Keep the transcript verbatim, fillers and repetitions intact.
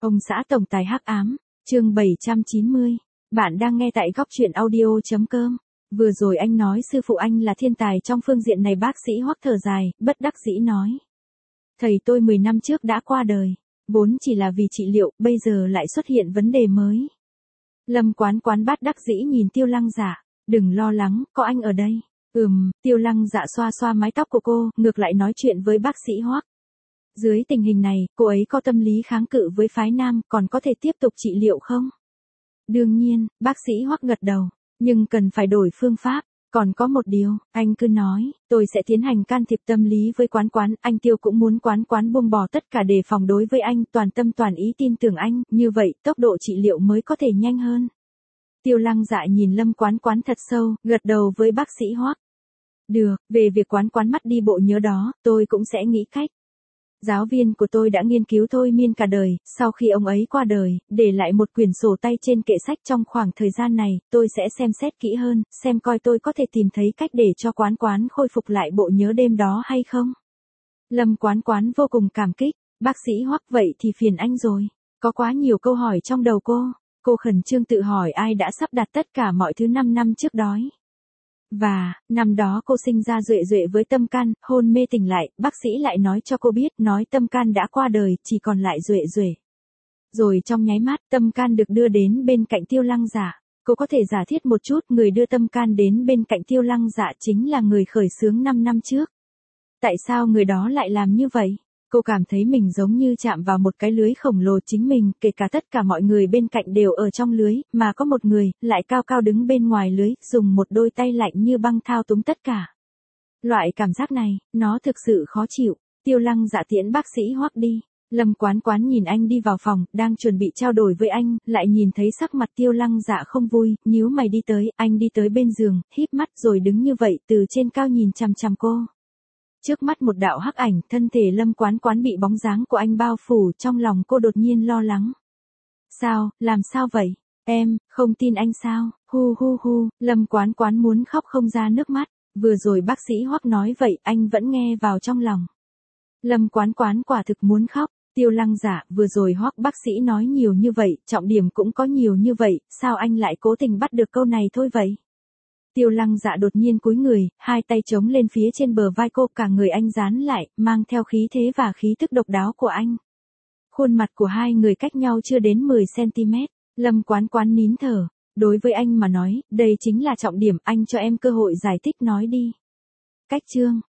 Ông xã tổng tài hắc ám, chương bảy trăm chín mươi. Bạn đang nghe tại góc truyện audio.com. Vừa rồi anh nói sư phụ anh là thiên tài trong phương diện này, bác sĩ Hoắc thở dài, bất đắc dĩ nói. Thầy tôi mười năm trước đã qua đời, vốn chỉ là vì trị liệu, bây giờ lại xuất hiện vấn đề mới. Lâm Quán Quán bát đắc dĩ nhìn Tiêu Lăng Dạ, đừng lo lắng, có anh ở đây. Ừm, Tiêu Lăng Dạ xoa xoa mái tóc của cô, ngược lại nói chuyện với bác sĩ Hoắc. Dưới tình hình này, cô ấy có tâm lý kháng cự với phái nam, còn có thể tiếp tục trị liệu không? Đương nhiên, bác sĩ Hoắc gật đầu, nhưng cần phải đổi phương pháp. Còn có một điều, anh cứ nói, tôi sẽ tiến hành can thiệp tâm lý với Quán Quán, anh Tiêu cũng muốn Quán Quán buông bỏ tất cả đề phòng đối với anh, toàn tâm toàn ý tin tưởng anh, như vậy tốc độ trị liệu mới có thể nhanh hơn. Tiêu Lăng Dạ nhìn Lâm Quán Quán thật sâu, gật đầu với bác sĩ Hoắc. Được, về việc Quán Quán mất đi bộ nhớ đó, tôi cũng sẽ nghĩ cách. Giáo viên của tôi đã nghiên cứu thôi miên cả đời, sau khi ông ấy qua đời, để lại một quyển sổ tay trên kệ sách. Trong khoảng thời gian này, tôi sẽ xem xét kỹ hơn, xem coi tôi có thể tìm thấy cách để cho Quán Quán khôi phục lại bộ nhớ đêm đó hay không. Lâm Quán Quán vô cùng cảm kích, bác sĩ Hoắc vậy thì phiền anh rồi. Có quá nhiều câu hỏi trong đầu cô, cô khẩn trương tự hỏi ai đã sắp đặt tất cả mọi thứ năm năm trước đó. Và, năm đó cô sinh ra Duệ Duệ với tâm can, hôn mê tỉnh lại, bác sĩ lại nói cho cô biết, nói tâm can đã qua đời, chỉ còn lại Duệ Duệ. Rồi trong nháy mắt, tâm can được đưa đến bên cạnh Tiêu Lăng Dạ. Cô có thể giả thiết một chút, người đưa tâm can đến bên cạnh Tiêu Lăng Dạ chính là người khởi xướng năm năm trước. Tại sao người đó lại làm như vậy? Cô cảm thấy mình giống như chạm vào một cái lưới khổng lồ, chính mình, kể cả tất cả mọi người bên cạnh đều ở trong lưới, mà có một người, lại cao cao đứng bên ngoài lưới, dùng một đôi tay lạnh như băng thao túng tất cả. Loại cảm giác này, nó thực sự khó chịu. Tiêu Lăng Dạ tiễn bác sĩ Hoắc đi. Lâm Quán Quán nhìn anh đi vào phòng, đang chuẩn bị trao đổi với anh, lại nhìn thấy sắc mặt Tiêu Lăng Dạ không vui, nhíu mày đi tới, anh đi tới bên giường, híp mắt rồi đứng như vậy, từ trên cao nhìn chằm chằm cô. Trước mắt một đạo hắc ảnh, thân thể Lâm Quán Quán bị bóng dáng của anh bao phủ, trong lòng cô đột nhiên lo lắng. Sao, làm sao vậy? Em, không tin anh sao? Hu hu hu, Lâm Quán Quán muốn khóc không ra nước mắt, vừa rồi bác sĩ Hoắc nói vậy, anh vẫn nghe vào trong lòng. Lâm Quán Quán quả thực muốn khóc, Tiêu Lăng Dạ, vừa rồi Hoắc bác sĩ nói nhiều như vậy, trọng điểm cũng có nhiều như vậy, sao anh lại cố tình bắt được câu này thôi vậy? Tiêu Lăng Dạ đột nhiên cúi người, hai tay chống lên phía trên bờ vai cô, cả người anh dán lại, mang theo khí thế và khí thức độc đáo của anh. Khuôn mặt của hai người cách nhau chưa đến mười xăng-ti-mét, Lâm Quán Quán nín thở, đối với anh mà nói, đây chính là trọng điểm, anh cho em cơ hội giải thích nói đi. Cách chương,